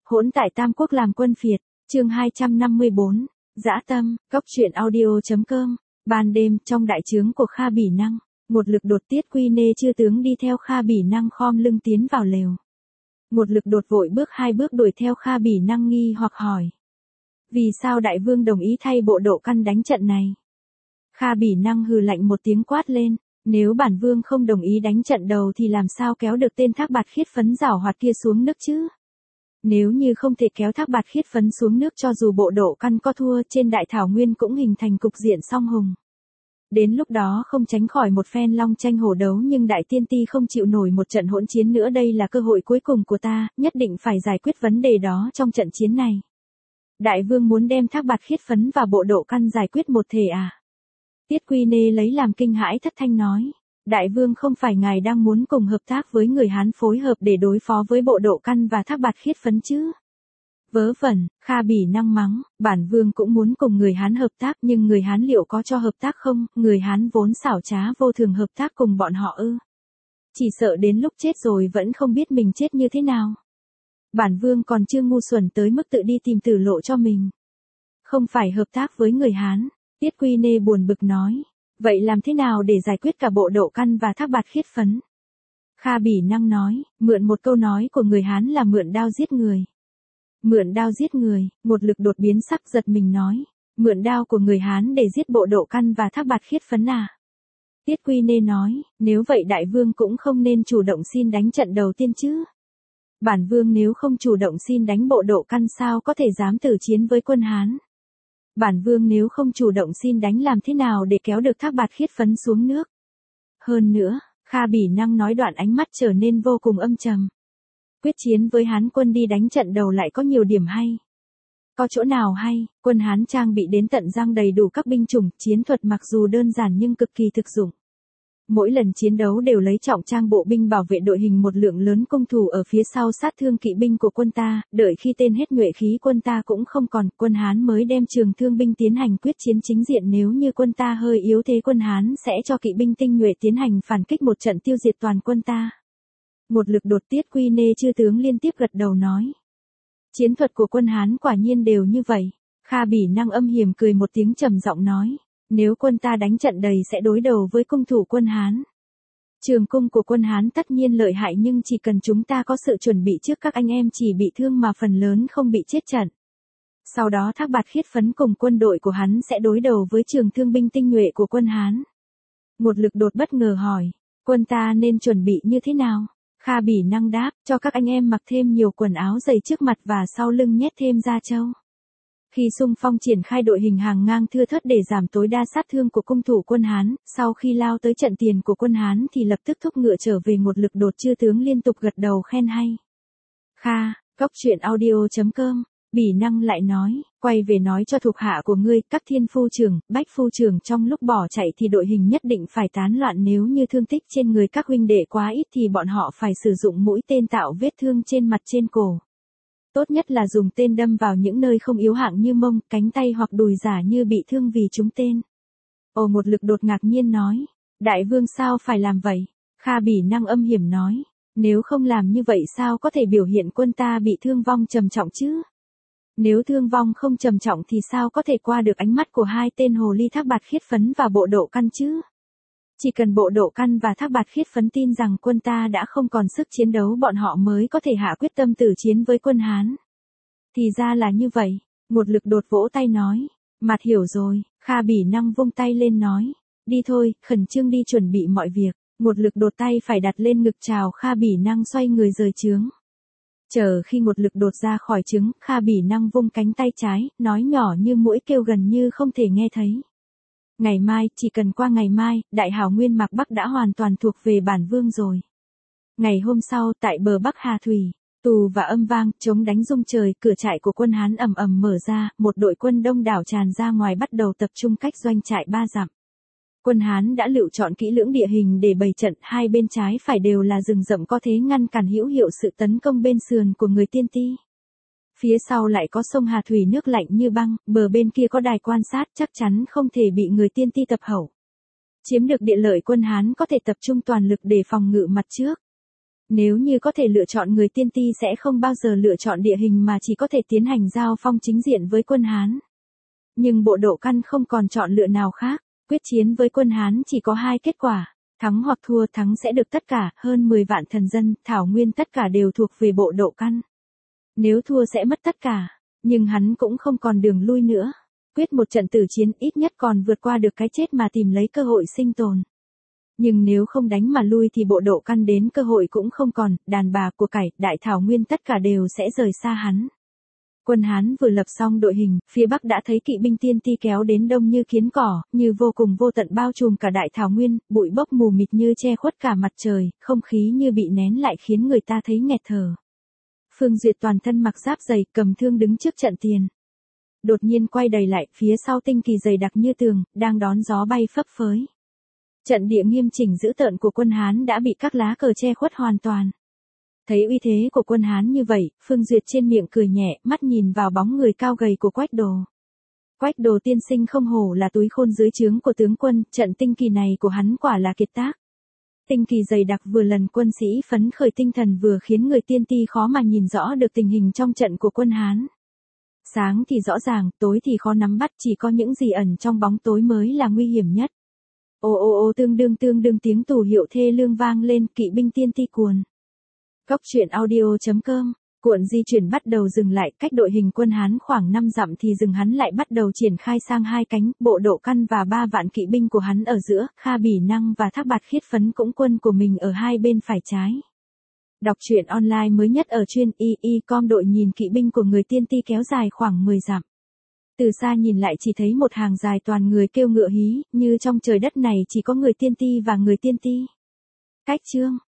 Hỗn tại Tam Quốc làm quân phiệt, chương 254, dã tâm, cóc truyện audio.com. Ban đêm, trong đại trướng của Kha Bỉ Năng, một lực đột Tiết Quy Nê chư tướng đi theo Kha Bỉ Năng khom lưng tiến vào lều. Một lực đột vội bước 2 bước đuổi theo Kha Bỉ Năng nghi hoặc hỏi. Vì sao đại vương đồng ý thay bộ Độ Căn đánh trận này? Kha Bỉ Năng hừ lạnh một tiếng quát lên, nếu bản vương không đồng ý đánh trận đầu thì làm sao kéo được tên Thác Bạt Khiết Phấn giảo hoạt kia xuống nước chứ? Nếu như không thể kéo Thác Bạt Khiết Phấn xuống nước cho dù bộ Độ Căn có thua trên đại thảo nguyên cũng hình thành cục diện song hùng. Đến lúc đó không tránh khỏi một phen long tranh hổ đấu, nhưng đại tiên ti không chịu nổi một trận hỗn chiến nữa, đây là cơ hội cuối cùng của ta, nhất định phải giải quyết vấn đề đó trong trận chiến này. Đại vương muốn đem Thác Bạt Khiết Phấn và bộ Độ Căn giải quyết một thể à? Tiết Quy Nê lấy làm kinh hãi thất thanh nói. Đại vương không phải ngài đang muốn cùng hợp tác với người Hán phối hợp để đối phó với bộ Độ Căn và Thác Bạt Khiết Phấn chứ? Vớ vẩn, Kha Bỉ Năng mắng, bản vương cũng muốn cùng người Hán hợp tác, nhưng người Hán liệu có cho hợp tác không? Người Hán vốn xảo trá vô thường, hợp tác cùng bọn họ ư? Chỉ sợ đến lúc chết rồi vẫn không biết mình chết như thế nào. Bản vương còn chưa ngu xuẩn tới mức tự đi tìm tử lộ cho mình. Không phải hợp tác với người Hán, Tiết Quy Nê buồn bực nói. Vậy làm thế nào để giải quyết cả bộ Độ Căn và Thác Bạt Khiết Phấn? Kha Bỉ Năng nói, mượn một câu nói của người Hán là mượn đao giết người. Mượn đao giết người, một lực đột biến sắc giật mình nói. Mượn đao của người Hán để giết bộ Độ Căn và Thác Bạt Khiết Phấn à? Tiết Quy Nê nói, nếu vậy đại vương cũng không nên chủ động xin đánh trận đầu tiên chứ. Bản vương nếu không chủ động xin đánh bộ Độ Căn sao có thể dám tử chiến với quân Hán. Bản vương nếu không chủ động xin đánh làm thế nào để kéo được Thác Bạt Khiết Phấn xuống nước. Hơn nữa, Kha Bỉ Năng nói đoạn ánh mắt trở nên vô cùng âm trầm. Quyết chiến với Hán quân đi đánh trận đầu lại có nhiều điểm hay. Có chỗ nào hay? Quân Hán trang bị đến tận răng đầy đủ các binh chủng, chiến thuật mặc dù đơn giản nhưng cực kỳ thực dụng. Mỗi lần chiến đấu đều lấy trọng trang bộ binh bảo vệ đội hình, một lượng lớn cung thủ ở phía sau sát thương kỵ binh của quân ta, đợi khi tên hết nhuệ khí quân ta cũng không còn, quân Hán mới đem trường thương binh tiến hành quyết chiến chính diện. Nếu như quân ta hơi yếu thế, quân Hán sẽ cho kỵ binh tinh nhuệ tiến hành phản kích, một trận tiêu diệt toàn quân ta. Một lực đột Tiết Quy Nê chư tướng liên tiếp gật đầu nói. Chiến thuật của quân Hán quả nhiên đều như vậy. Kha Bỉ Năng âm hiểm cười một tiếng trầm giọng nói. Nếu quân ta đánh trận đầy sẽ đối đầu với cung thủ quân Hán. Trường cung của quân Hán tất nhiên lợi hại, nhưng chỉ cần chúng ta có sự chuẩn bị trước, các anh em chỉ bị thương mà phần lớn không bị chết trận. Sau đó Thác Bạt Khiết Phấn cùng quân đội của hắn sẽ đối đầu với trường thương binh tinh nhuệ của quân Hán. Một lực đột bất ngờ hỏi, quân ta nên chuẩn bị như thế nào? Kha Bỉ Năng đáp, cho các anh em mặc thêm nhiều quần áo dày trước mặt và sau lưng nhét thêm da trâu. Khi xung phong triển khai đội hình hàng ngang thưa thớt để giảm tối đa sát thương của cung thủ quân Hán, sau khi lao tới trận tiền của quân Hán thì lập tức thúc ngựa trở về. Một lực đột chư tướng liên tục gật đầu khen hay. Kha, cóc truyện audio.com. Bỉ Năng lại nói, quay về nói cho thuộc hạ của ngươi, các thiên phu trưởng, bách phu trưởng trong lúc bỏ chạy thì đội hình nhất định phải tán loạn, nếu như thương tích trên người các huynh đệ quá ít thì bọn họ phải sử dụng mũi tên tạo vết thương trên mặt trên cổ. Tốt nhất là dùng tên đâm vào những nơi không yếu hạng như mông, cánh tay hoặc đùi, giả như bị thương vì trúng tên. Ồ, một lực đột ngạc nhiên nói, đại vương sao phải làm vậy? Kha Bỉ Năng âm hiểm nói, nếu không làm như vậy sao có thể biểu hiện quân ta bị thương vong trầm trọng chứ? Nếu thương vong không trầm trọng thì sao có thể qua được ánh mắt của hai tên hồ ly Thác Bạt Khiết Phấn và bộ Độ Căn chứ? Chỉ cần bộ Độ Căn và Thác Bạt Khiết Phấn tin rằng quân ta đã không còn sức chiến đấu, bọn họ mới có thể hạ quyết tâm tử chiến với quân Hán. Thì ra là như vậy, một lực đột vỗ tay nói, mặt hiểu rồi. Kha Bỉ Năng vung tay lên nói, đi thôi, khẩn trương đi chuẩn bị mọi việc. Một lực đột tay phải đặt lên ngực chào Kha Bỉ Năng xoay người rời trướng. Chờ khi một lực đột ra khỏi trướng, Kha Bỉ Năng vung cánh tay trái, nói nhỏ như muỗi kêu gần như không thể nghe thấy. Ngày mai, chỉ cần qua ngày mai, đại hào nguyên Mạc Bắc đã hoàn toàn thuộc về bản vương rồi. Ngày hôm sau, tại bờ Bắc Hà Thủy, tù và âm vang, trống đánh rung trời, cửa trại của quân Hán ầm ầm mở ra, một đội quân đông đảo tràn ra ngoài bắt đầu tập trung cách doanh trại 3 dặm. Quân Hán đã lựa chọn kỹ lưỡng địa hình để bày trận, hai bên trái phải đều là rừng rậm có thế ngăn cản hữu hiệu sự tấn công bên sườn của người tiên ti. Phía sau lại có sông Hà Thủy nước lạnh như băng, bờ bên kia có đài quan sát, chắc chắn không thể bị người tiên ti tập hậu. Chiếm được địa lợi, quân Hán có thể tập trung toàn lực để phòng ngự mặt trước. Nếu như có thể lựa chọn, người tiên ti sẽ không bao giờ lựa chọn địa hình mà chỉ có thể tiến hành giao phong chính diện với quân Hán. Nhưng bộ Độ Căn không còn chọn lựa nào khác, quyết chiến với quân Hán chỉ có hai kết quả, thắng hoặc thua. Thắng sẽ được tất cả, hơn 10 vạn thần dân, thảo nguyên tất cả đều thuộc về bộ Độ Căn. Nếu thua sẽ mất tất cả, nhưng hắn cũng không còn đường lui nữa. Quyết một trận tử chiến ít nhất còn vượt qua được cái chết mà tìm lấy cơ hội sinh tồn. Nhưng nếu không đánh mà lui thì bộ Độ Căn đến cơ hội cũng không còn, đàn bà, của cải, đại thảo nguyên tất cả đều sẽ rời xa hắn. Quân Hán vừa lập xong đội hình, phía Bắc đã thấy kỵ binh tiên ti kéo đến đông như kiến cỏ, như vô cùng vô tận bao trùm cả đại thảo nguyên, bụi bốc mù mịt như che khuất cả mặt trời, không khí như bị nén lại khiến người ta thấy nghẹt thở. Phương Duyệt toàn thân mặc giáp dày, cầm thương đứng trước trận tiền. Đột nhiên quay đầy lại, phía sau tinh kỳ dày đặc như tường, đang đón gió bay phấp phới. Trận địa nghiêm chỉnh dữ tợn của quân Hán đã bị các lá cờ che khuất hoàn toàn. Thấy uy thế của quân Hán như vậy, Phương Duyệt trên miệng cười nhẹ, mắt nhìn vào bóng người cao gầy của Quách Đồ. Quách Đồ tiên sinh không hổ là túi khôn dưới trướng của tướng quân, trận tinh kỳ này của hắn quả là kiệt tác. Tinh kỳ dày đặc vừa lần quân sĩ phấn khởi tinh thần vừa khiến người tiên ti khó mà nhìn rõ được tình hình trong trận của quân Hán. Sáng thì rõ ràng, tối thì khó nắm bắt, chỉ có những gì ẩn trong bóng tối mới là nguy hiểm nhất. Ô ô ô, tương đương tiếng tù hiệu thê lương vang lên, kỵ binh tiên ti cuồn. Cốc truyện audio.com, cuộn di chuyển bắt đầu dừng lại, cách đội hình quân Hán khoảng 5 dặm thì rừng hắn lại bắt đầu triển khai sang hai cánh, bộ Độ Căn và 3 vạn kỵ binh của hắn ở giữa, Kha Bỉ Năng và Thác Bạt Khiết Phấn cũng quân của mình ở hai bên phải trái. Đọc truyện online mới nhất ở truyện y.com. Đội nhìn kỵ binh của người tiên ti kéo dài khoảng 10 dặm. Từ xa nhìn lại chỉ thấy một hàng dài toàn người kêu ngựa hí, như trong trời đất này chỉ có người tiên ti và người tiên ti. Cách chương